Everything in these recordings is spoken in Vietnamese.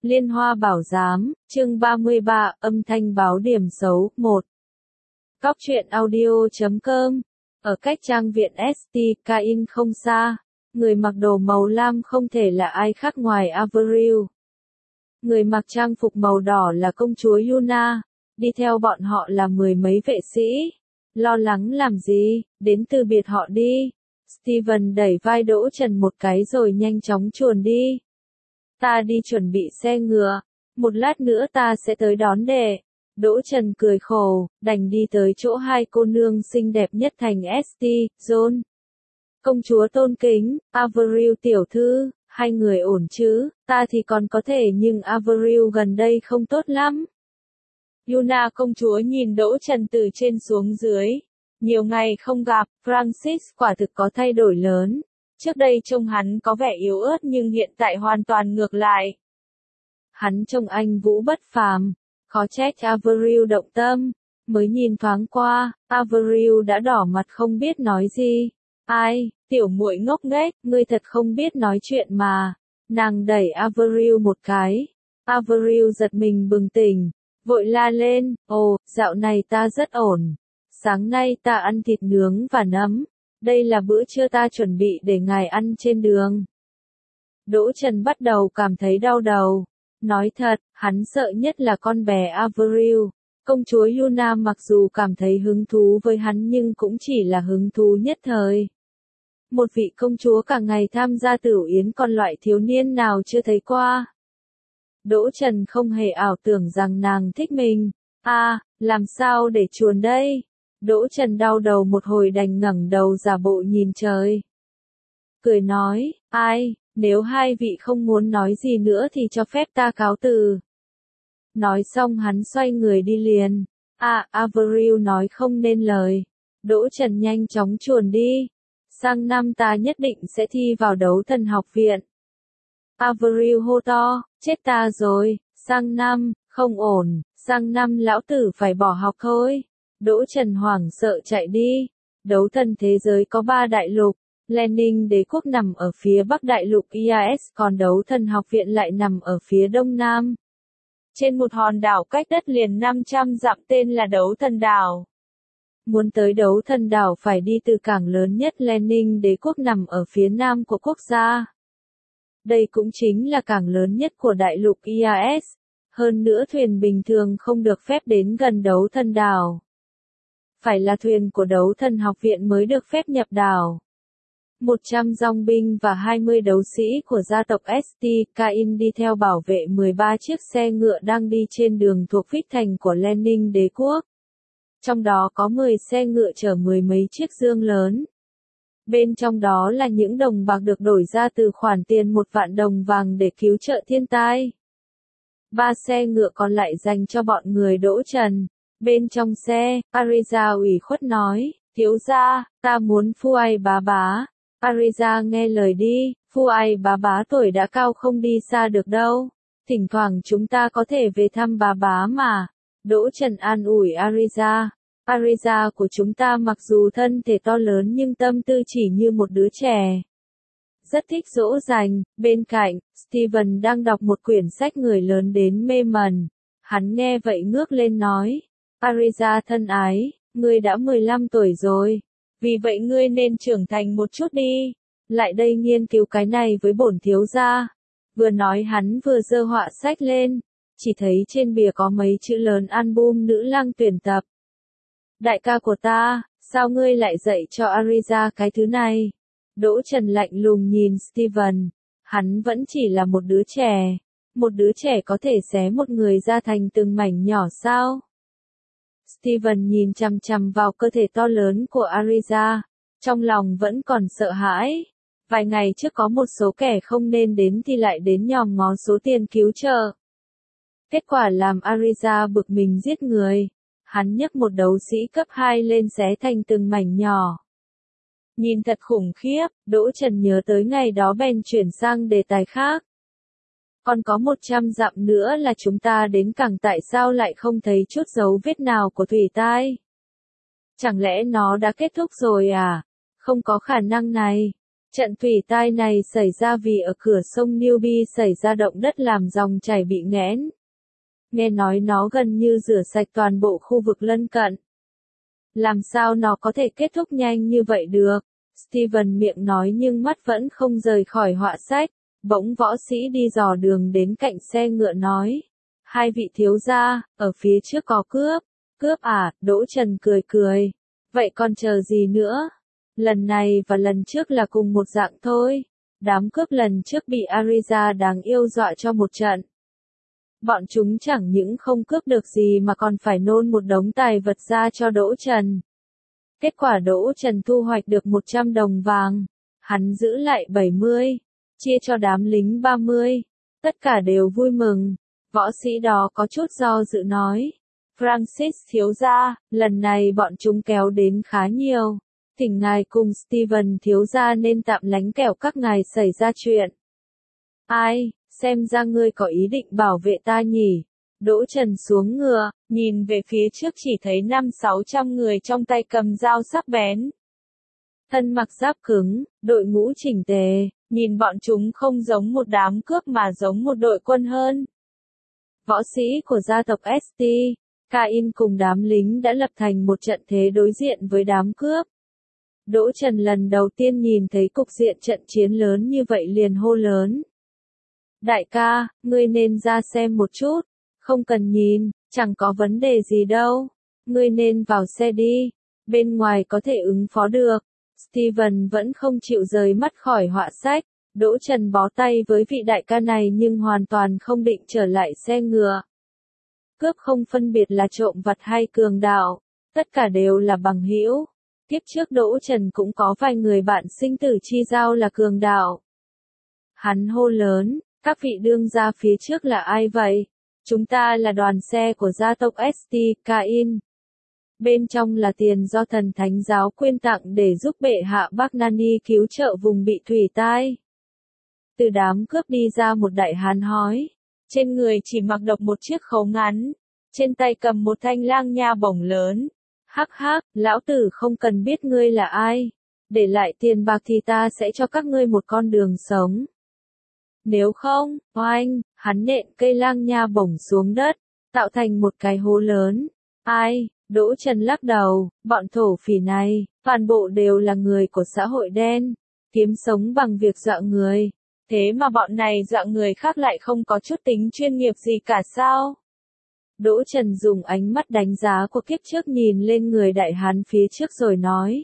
Liên Hoa Bảo Giám, chương 33, âm thanh báo điểm xấu, 1. Cóc truyện audio.com. Ở cách trang viện St. Cain không xa, người mặc đồ màu lam không thể là ai khác ngoài Avril. Người mặc trang phục màu đỏ là công chúa Yuna, đi theo bọn họ là mười mấy vệ sĩ. Lo lắng làm gì, đến từ biệt họ đi. Steven đẩy vai Đỗ Trần một cái rồi nhanh chóng chuồn đi. Ta đi chuẩn bị xe ngựa, một lát nữa ta sẽ tới đón đệ. Đỗ Trần cười khổ, đành đi tới chỗ hai cô nương xinh đẹp nhất thành St. John. Công chúa tôn kính, Avril tiểu thư, hai người ổn chứ, ta thì còn có thể nhưng Avril gần đây không tốt lắm. Yuna công chúa nhìn Đỗ Trần từ trên xuống dưới. Nhiều ngày không gặp, Francis quả thực có thay đổi lớn. Trước đây trông hắn có vẻ yếu ớt nhưng hiện tại hoàn toàn ngược lại. Hắn trông anh vũ bất phàm, khó trách Avril động tâm. Mới nhìn thoáng qua, Avril đã đỏ mặt không biết nói gì. Ai, tiểu muội ngốc nghếch, ngươi thật không biết nói chuyện mà. Nàng đẩy Avril một cái. Avril giật mình bừng tỉnh, vội la lên, ồ, dạo này ta rất ổn. Sáng nay ta ăn thịt nướng và nấm. Đây là bữa trưa ta chuẩn bị để ngài ăn trên đường. Đỗ Trần bắt đầu cảm thấy đau đầu. Nói thật, hắn sợ nhất là con bé Avril. Công chúa Yuna mặc dù cảm thấy hứng thú với hắn nhưng cũng chỉ là hứng thú nhất thời. Một vị công chúa cả ngày tham gia tửu yến còn loại thiếu niên nào chưa thấy qua. Đỗ Trần không hề ảo tưởng rằng nàng thích mình. Làm sao để chuồn đây? Đỗ Trần đau đầu một hồi đành ngẩng đầu giả bộ nhìn trời. Cười nói, nếu hai vị không muốn nói gì nữa thì cho phép ta cáo từ. Nói xong hắn xoay người đi liền. Avril nói không nên lời. Đỗ Trần nhanh chóng chuồn đi. Sang năm ta nhất định sẽ thi vào đấu thần học viện. Avril hô to, chết ta rồi, sang năm, không ổn, sang năm lão tử phải bỏ học thôi. Đỗ Trần hoảng sợ chạy đi. Đấu thần thế giới có 3 đại lục. Lenin đế quốc nằm ở phía bắc đại lục IAS còn đấu thần học viện lại nằm ở phía đông nam. Trên một hòn đảo cách đất liền 500 dặm tên là đấu thần đảo. Muốn tới đấu thần đảo phải đi từ cảng lớn nhất Lenin đế quốc nằm ở phía nam của quốc gia. Đây cũng chính là cảng lớn nhất của đại lục IAS. Hơn nữa thuyền bình thường không được phép đến gần đấu thần đảo. Phải là thuyền của đấu thần học viện mới được phép nhập đảo. 100 dòng binh và 20 đấu sĩ của gia tộc St. Cain đi theo bảo vệ 13 chiếc xe ngựa đang đi trên đường thuộc Phích Thành của Lenin đế quốc. Trong đó có 10 xe ngựa chở mười mấy chiếc dương lớn. Bên trong đó là những đồng bạc được đổi ra từ khoản tiền 1 vạn đồng vàng để cứu trợ thiên tai. 3 xe ngựa còn lại dành cho bọn người Đỗ Trần. Bên trong xe, Ariza ủy khuất nói, thiếu gia, ta muốn Phu Ai bá bá. Ariza nghe lời đi, Phu Ai bá bá tuổi đã cao không đi xa được đâu. Thỉnh thoảng chúng ta có thể về thăm bá bá mà. Đỗ Trần an ủi Ariza. Ariza của chúng ta mặc dù thân thể to lớn nhưng tâm tư chỉ như một đứa trẻ. Rất thích dỗ dành. Bên cạnh, Steven đang đọc một quyển sách người lớn đến mê mẩn. Hắn nghe vậy ngước lên nói. Ariza thân ái, ngươi đã 15 tuổi rồi. Vì vậy ngươi nên trưởng thành một chút đi. Lại đây nghiên cứu cái này với bổn thiếu gia. Vừa nói hắn vừa giơ họa sách lên. Chỉ thấy trên bìa có mấy chữ lớn album nữ lang tuyển tập. Đại ca của ta, sao ngươi lại dạy cho Ariza cái thứ này? Đỗ Trần lạnh lùng nhìn Steven. Hắn vẫn chỉ là một đứa trẻ. Một đứa trẻ có thể xé một người ra thành từng mảnh nhỏ sao? Steven nhìn chằm chằm vào cơ thể to lớn của Ariza. Trong lòng vẫn còn sợ hãi. Vài ngày trước có một số kẻ không nên đến thì lại đến nhòm ngó số tiền cứu trợ. Kết quả làm Ariza bực mình giết người. Hắn nhấc một đấu sĩ cấp 2 lên xé thành từng mảnh nhỏ. Nhìn thật khủng khiếp, Đỗ Trần nhớ tới ngày đó bèn chuyển sang đề tài khác. Còn có 100 dặm nữa là chúng ta đến cảng, tại sao lại không thấy chút dấu vết nào của thủy tai? Chẳng lẽ nó đã kết thúc rồi à? Không có khả năng này. Trận thủy tai này xảy ra vì ở cửa sông Newby xảy ra động đất làm dòng chảy bị nghẽn. Nghe nói nó gần như rửa sạch toàn bộ khu vực lân cận. Làm sao nó có thể kết thúc nhanh như vậy được? Steven miệng nói nhưng mắt vẫn không rời khỏi họa sách. Bỗng võ sĩ đi dò đường đến cạnh xe ngựa nói. Hai vị thiếu gia, ở phía trước có cướp. Cướp à? Đỗ Trần cười cười. Vậy còn chờ gì nữa? Lần này và lần trước là cùng một dạng thôi. Đám cướp lần trước bị Ariza đáng yêu dọa cho một trận. Bọn chúng chẳng những không cướp được gì mà còn phải nôn một đống tài vật ra cho Đỗ Trần. Kết quả Đỗ Trần thu hoạch được 100 đồng vàng. Hắn giữ lại 70, chia cho đám lính 30. Tất cả đều vui mừng. Võ sĩ đó có chút do dự nói. Francis thiếu gia, lần này bọn chúng kéo đến khá nhiều. Thỉnh ngài cùng Steven thiếu gia nên tạm lánh kẻo các ngài xảy ra chuyện. Ai, xem ra ngươi có ý định bảo vệ ta nhỉ? Đỗ Trần xuống ngựa, nhìn về phía trước chỉ thấy 500-600 người trong tay cầm dao sắc bén. Thân mặc giáp cứng, đội ngũ chỉnh tề, nhìn bọn chúng không giống một đám cướp mà giống một đội quân hơn. Võ sĩ của gia tộc St. Cain cùng đám lính đã lập thành một trận thế đối diện với đám cướp. Đỗ Trần lần đầu tiên nhìn thấy cục diện trận chiến lớn như vậy liền hô lớn. Đại ca, ngươi nên ra xem một chút. Không cần nhìn, chẳng có vấn đề gì đâu. Ngươi nên vào xe đi. Bên ngoài có thể ứng phó được. Steven vẫn không chịu rời mắt khỏi họa sách. Đỗ Trần bó tay với vị đại ca này nhưng hoàn toàn không định trở lại xe ngựa. Cướp không phân biệt là trộm vặt hay cường đạo. Tất cả đều là bằng hữu. Kiếp trước Đỗ Trần cũng có vài người bạn sinh tử chi giao là cường đạo. Hắn hô lớn, các vị đương gia phía trước là ai vậy? Chúng ta là đoàn xe của gia tộc St. Cain. Bên trong là tiền do thần thánh giáo quyên tặng để giúp bệ hạ Bagnani cứu trợ vùng bị thủy tai. Từ đám cướp đi ra một đại hán hói. Trên người chỉ mặc độc một chiếc khấu ngắn. Trên tay cầm một thanh lang nha bổng lớn. Hắc hắc, lão tử không cần biết ngươi là ai. Để lại tiền bạc thì ta sẽ cho các ngươi một con đường sống. Nếu không, oanh, hắn nện cây lang nha bổng xuống đất, tạo thành một cái hố lớn. Ai, Đỗ Trần lắc đầu, bọn thổ phỉ này, toàn bộ đều là người của xã hội đen, kiếm sống bằng việc dọa người. Thế mà bọn này dọa người khác lại không có chút tính chuyên nghiệp gì cả sao? Đỗ Trần dùng ánh mắt đánh giá của kiếp trước nhìn lên người đại hán phía trước rồi nói.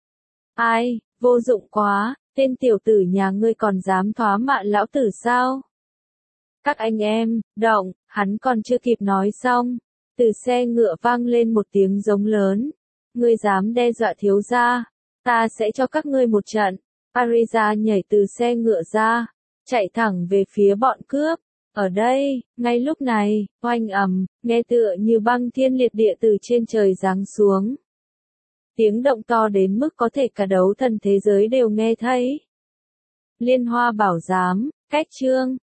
Ai, vô dụng quá, tên tiểu tử nhà ngươi còn dám thoá mạ lão tử sao? Các anh em, động, hắn còn chưa kịp nói xong. Từ xe ngựa vang lên một tiếng giống lớn. Ngươi dám đe dọa thiếu gia, ta sẽ cho các ngươi một trận. Ariza nhảy từ xe ngựa ra, chạy thẳng về phía bọn cướp. Ở đây, ngay lúc này, oanh ầm, nghe tựa như băng thiên liệt địa từ trên trời giáng xuống. Tiếng động to đến mức có thể cả đấu thần thế giới đều nghe thấy. Liên Hoa Bảo Giám, cách chương